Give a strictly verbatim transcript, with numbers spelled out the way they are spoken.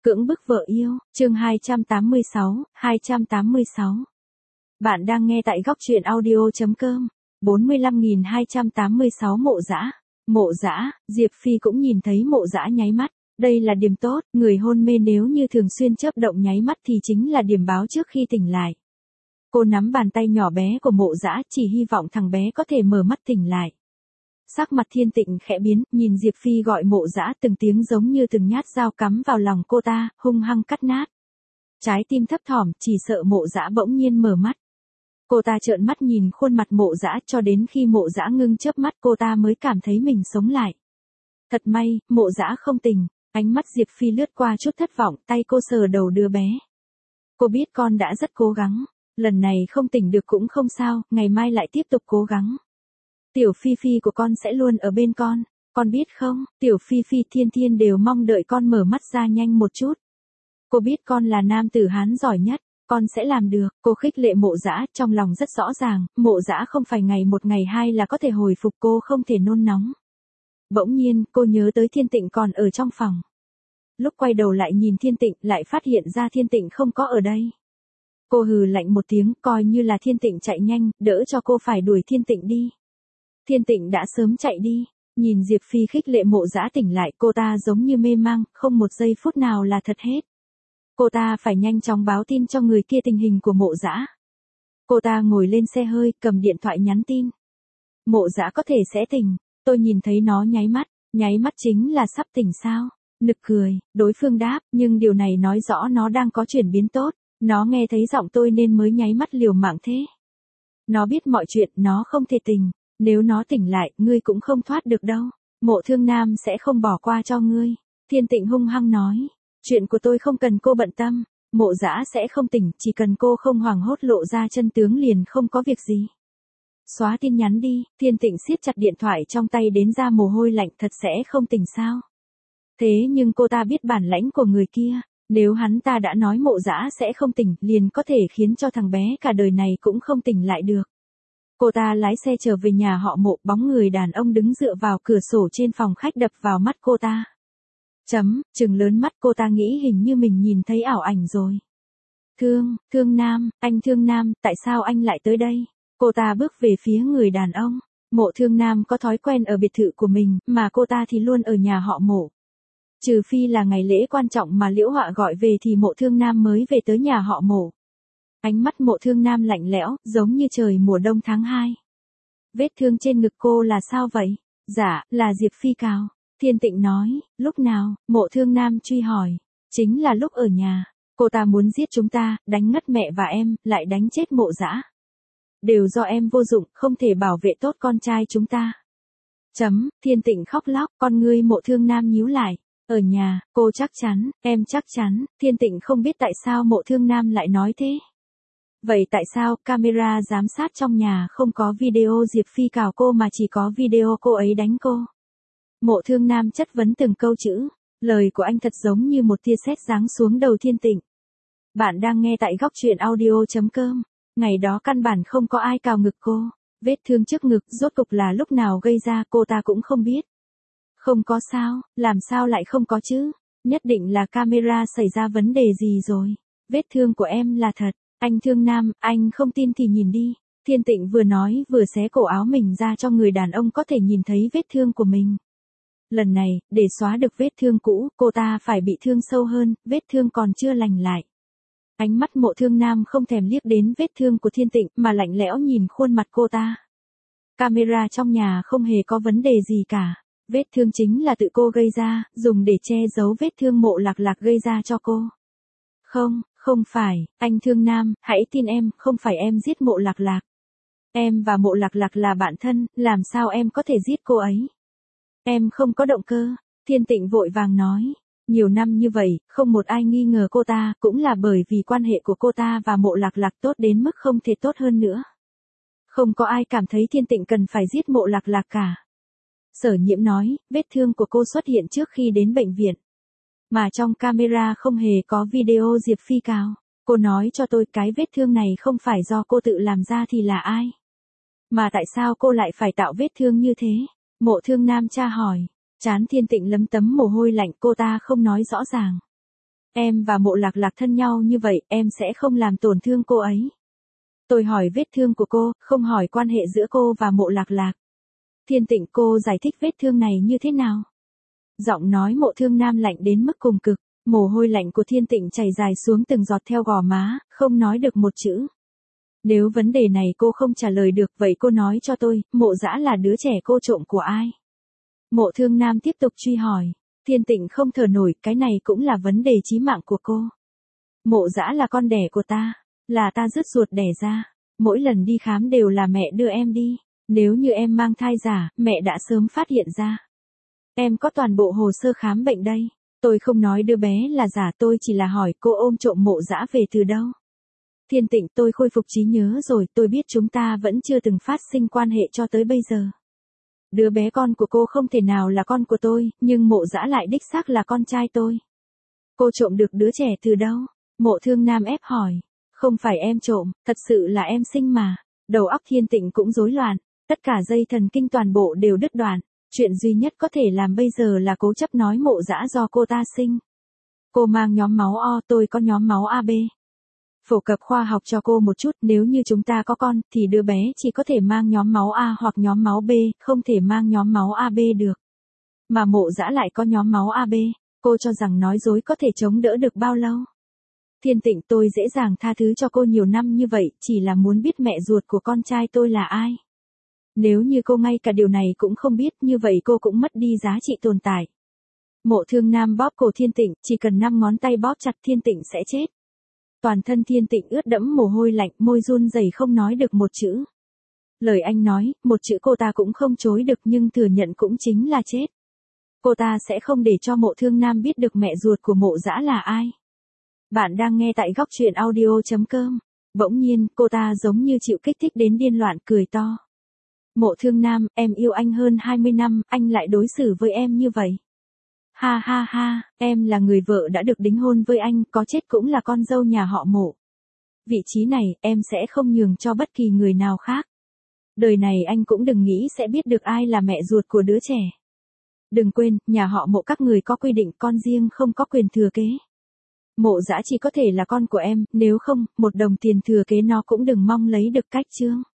Cưỡng bức vợ yêu, chương hai trăm tám mươi sáu, hai trăm tám mươi sáu. Bạn đang nghe tại góc truyện audio.com. bốn mươi lăm nghìn hai trăm tám mươi sáu Mộ Dã. Mộ Dã, Diệp Phi cũng nhìn thấy Mộ Dã nháy mắt. Đây là điểm tốt, người hôn mê nếu như thường xuyên chớp động nháy mắt thì chính là điểm báo trước khi tỉnh lại. Cô nắm bàn tay nhỏ bé của Mộ Dã, chỉ hy vọng thằng bé có thể mở mắt tỉnh lại. Sắc mặt Thiên Tịnh khẽ biến, nhìn Diệp Phi gọi Mộ Dã, từng tiếng giống như từng nhát dao cắm vào lòng cô ta, hung hăng cắt nát. Trái tim thấp thỏm, chỉ sợ Mộ Dã bỗng nhiên mở mắt. Cô ta trợn mắt nhìn khuôn mặt Mộ Dã cho đến khi Mộ Dã ngưng chớp mắt cô ta mới cảm thấy mình sống lại. Thật may, Mộ Dã không tỉnh, ánh mắt Diệp Phi lướt qua chút thất vọng, tay cô sờ đầu đứa bé. Cô biết con đã rất cố gắng, lần này không tỉnh được cũng không sao, ngày mai lại tiếp tục cố gắng. Tiểu Phi Phi của con sẽ luôn ở bên con, con biết không, Tiểu Phi Phi Thiên Thiên đều mong đợi con mở mắt ra nhanh một chút. Cô biết con là nam tử Hán giỏi nhất, con sẽ làm được, cô khích lệ Mộ Dã, trong lòng rất rõ ràng, Mộ Dã không phải ngày một ngày hai là có thể hồi phục, cô không thể nôn nóng. Bỗng nhiên, cô nhớ tới Thiên Tịnh còn ở trong phòng. Lúc quay đầu lại nhìn Thiên Tịnh, lại phát hiện ra Thiên Tịnh không có ở đây. Cô hừ lạnh một tiếng, coi như là Thiên Tịnh chạy nhanh, đỡ cho cô phải đuổi Thiên Tịnh đi. Thiên Tịnh đã sớm chạy đi, nhìn Diệp Phi khích lệ Mộ Dã tỉnh lại, cô ta giống như mê mang, không một giây phút nào là thật hết. Cô ta phải nhanh chóng báo tin cho người kia tình hình của Mộ Dã. Cô ta ngồi lên xe hơi, cầm điện thoại nhắn tin. Mộ Dã có thể sẽ tỉnh, tôi nhìn thấy nó nháy mắt, nháy mắt chính là sắp tỉnh sao? Nực cười, đối phương đáp, nhưng điều này nói rõ nó đang có chuyển biến tốt, nó nghe thấy giọng tôi nên mới nháy mắt liều mạng thế. Nó biết mọi chuyện, nó không thể tỉnh. Nếu nó tỉnh lại, ngươi cũng không thoát được đâu. Mộ Thương Nam sẽ không bỏ qua cho ngươi. Thiên Tịnh hung hăng nói. Chuyện của tôi không cần cô bận tâm. Mộ Dã sẽ không tỉnh, chỉ cần cô không hoảng hốt lộ ra chân tướng liền không có việc gì. Xóa tin nhắn đi, Thiên Tịnh siết chặt điện thoại trong tay đến ra mồ hôi lạnh, thật sẽ không tỉnh sao. Thế nhưng cô ta biết bản lãnh của người kia. Nếu hắn ta đã nói Mộ Dã sẽ không tỉnh, liền có thể khiến cho thằng bé cả đời này cũng không tỉnh lại được. Cô ta lái xe trở về nhà họ Mộ, bóng người đàn ông đứng dựa vào cửa sổ trên phòng khách đập vào mắt cô ta. Chấm, trừng lớn mắt cô ta nghĩ hình như mình nhìn thấy ảo ảnh rồi. Thương, Thương Nam, anh Thương Nam, tại sao anh lại tới đây? Cô ta bước về phía người đàn ông. Mộ Thương Nam có thói quen ở biệt thự của mình, mà cô ta thì luôn ở nhà họ Mộ. Trừ phi là ngày lễ quan trọng mà Liễu Họa gọi về thì Mộ Thương Nam mới về tới nhà họ Mộ. Ánh mắt Mộ Thương Nam lạnh lẽo, giống như trời mùa đông tháng hai. Vết thương trên ngực cô là sao vậy? Dạ, là Diệp Phi cào. Thiên Tịnh nói, lúc nào? Mộ Thương Nam truy hỏi. Chính là lúc ở nhà. Cô ta muốn giết chúng ta, đánh ngất mẹ và em, lại đánh chết Mộ Dã. Đều do em vô dụng, không thể bảo vệ tốt con trai chúng ta. Chấm, Thiên Tịnh khóc lóc, con ngươi Mộ Thương Nam nhíu lại. Ở nhà, cô chắc chắn, em chắc chắn. Thiên Tịnh không biết tại sao Mộ Thương Nam lại nói thế. Vậy tại sao camera giám sát trong nhà không có video Diệp Phi cào cô mà chỉ có video cô ấy đánh cô? Mộ Thương Nam chất vấn từng câu chữ. Lời của anh thật giống như một tia sét giáng xuống đầu Thiên Tịnh. Bạn đang nghe tại góc truyện audio.com. Ngày đó căn bản không có ai cào ngực cô. Vết thương trước ngực rốt cục là lúc nào gây ra cô ta cũng không biết. Không có sao, làm sao lại không có chứ? Nhất định là camera xảy ra vấn đề gì rồi. Vết thương của em là thật. Anh Thương Nam, anh không tin thì nhìn đi. Thiên Tịnh vừa nói vừa xé cổ áo mình ra cho người đàn ông có thể nhìn thấy vết thương của mình. Lần này, để xóa được vết thương cũ, cô ta phải bị thương sâu hơn, vết thương còn chưa lành lại. Ánh mắt Mộ Thương Nam không thèm liếc đến vết thương của Thiên Tịnh mà lạnh lẽo nhìn khuôn mặt cô ta. Camera trong nhà không hề có vấn đề gì cả. Vết thương chính là tự cô gây ra, dùng để che giấu vết thương Mộ Lạc Lạc gây ra cho cô. Không. Không phải, anh Thương Nam, hãy tin em, không phải em giết Mộ Lạc Lạc. Em và Mộ Lạc Lạc là bạn thân, làm sao em có thể giết cô ấy? Em không có động cơ, Thiên Tịnh vội vàng nói. Nhiều năm như vậy, không một ai nghi ngờ cô ta, cũng là bởi vì quan hệ của cô ta và Mộ Lạc Lạc tốt đến mức không thể tốt hơn nữa. Không có ai cảm thấy Thiên Tịnh cần phải giết Mộ Lạc Lạc cả. Sở Nhiễm nói, vết thương của cô xuất hiện trước khi đến bệnh viện. Mà trong camera không hề có video Diệp Phi cào. Cô nói cho tôi cái vết thương này không phải do cô tự làm ra thì là ai? Mà tại sao cô lại phải tạo vết thương như thế? Mộ Thương Nam tra hỏi. Trán Thiên Tịnh lấm tấm mồ hôi lạnh, cô ta không nói rõ ràng. Em và Mộ Lạc Lạc thân nhau như vậy, em sẽ không làm tổn thương cô ấy. Tôi hỏi vết thương của cô, không hỏi quan hệ giữa cô và Mộ Lạc Lạc. Thiên Tịnh, cô giải thích vết thương này như thế nào? Giọng nói Mộ Thương Nam lạnh đến mức cùng cực, mồ hôi lạnh của Thiên Tịnh chảy dài xuống từng giọt theo gò má, không nói được một chữ. Nếu vấn đề này cô không trả lời được, vậy cô nói cho tôi, Mộ Dã là đứa trẻ cô trộm của ai? Mộ Thương Nam tiếp tục truy hỏi. Thiên Tịnh không thở nổi, cái này cũng là vấn đề chí mạng của cô. Mộ Dã là con đẻ của ta, là ta rứt ruột đẻ ra. Mỗi lần đi khám đều là mẹ đưa em đi. Nếu như em mang thai giả, mẹ đã sớm phát hiện ra. Em có toàn bộ hồ sơ khám bệnh đây. Tôi không nói đứa bé là giả, tôi chỉ là hỏi cô ôm trộm Mộ Dã về từ đâu. Thiên Tịnh, tôi khôi phục trí nhớ rồi, tôi biết chúng ta vẫn chưa từng phát sinh quan hệ cho tới bây giờ. Đứa bé con của cô không thể nào là con của tôi, nhưng Mộ Dã lại đích xác là con trai tôi. Cô trộm được đứa trẻ từ đâu? Mộ Thương Nam ép hỏi. Không phải em trộm, thật sự là em sinh mà. Đầu óc Thiên Tịnh cũng rối loạn, tất cả dây thần kinh toàn bộ đều đứt đoạn. Chuyện duy nhất có thể làm bây giờ là cố chấp nói Mộ Dã do cô ta sinh. Cô mang nhóm máu O, tôi có nhóm máu a bê. Phổ cập khoa học cho cô một chút, nếu như chúng ta có con, thì đứa bé chỉ có thể mang nhóm máu A hoặc nhóm máu B, không thể mang nhóm máu a bê được. Mà Mộ Dã lại có nhóm máu a bê, cô cho rằng nói dối có thể chống đỡ được bao lâu? Thiên Tịnh, tôi dễ dàng tha thứ cho cô nhiều năm như vậy, chỉ là muốn biết mẹ ruột của con trai tôi là ai. Nếu như cô ngay cả điều này cũng không biết, như vậy cô cũng mất đi giá trị tồn tại. Mộ Thương Nam bóp cổ Thiên Tịnh, chỉ cần năm ngón tay bóp chặt Thiên Tịnh sẽ chết. Toàn thân Thiên Tịnh ướt đẫm mồ hôi lạnh, môi run rẩy không nói được một chữ. Lời anh nói, một chữ cô ta cũng không chối được, nhưng thừa nhận cũng chính là chết. Cô ta sẽ không để cho Mộ Thương Nam biết được mẹ ruột của Mộ Dã là ai. Bạn đang nghe tại góc truyện audio chấm com. Bỗng nhiên, cô ta giống như chịu kích thích đến điên loạn, cười to. Mộ Thương Nam, em yêu anh hơn hai mươi năm, anh lại đối xử với em như vậy. Ha ha ha, em là người vợ đã được đính hôn với anh, có chết cũng là con dâu nhà họ Mộ. Vị trí này, em sẽ không nhường cho bất kỳ người nào khác. Đời này anh cũng đừng nghĩ sẽ biết được ai là mẹ ruột của đứa trẻ. Đừng quên, nhà họ Mộ các người có quy định con riêng không có quyền thừa kế. Mộ Dã chỉ có thể là con của em, nếu không, một đồng tiền thừa kế nó cũng đừng mong lấy được cách chương.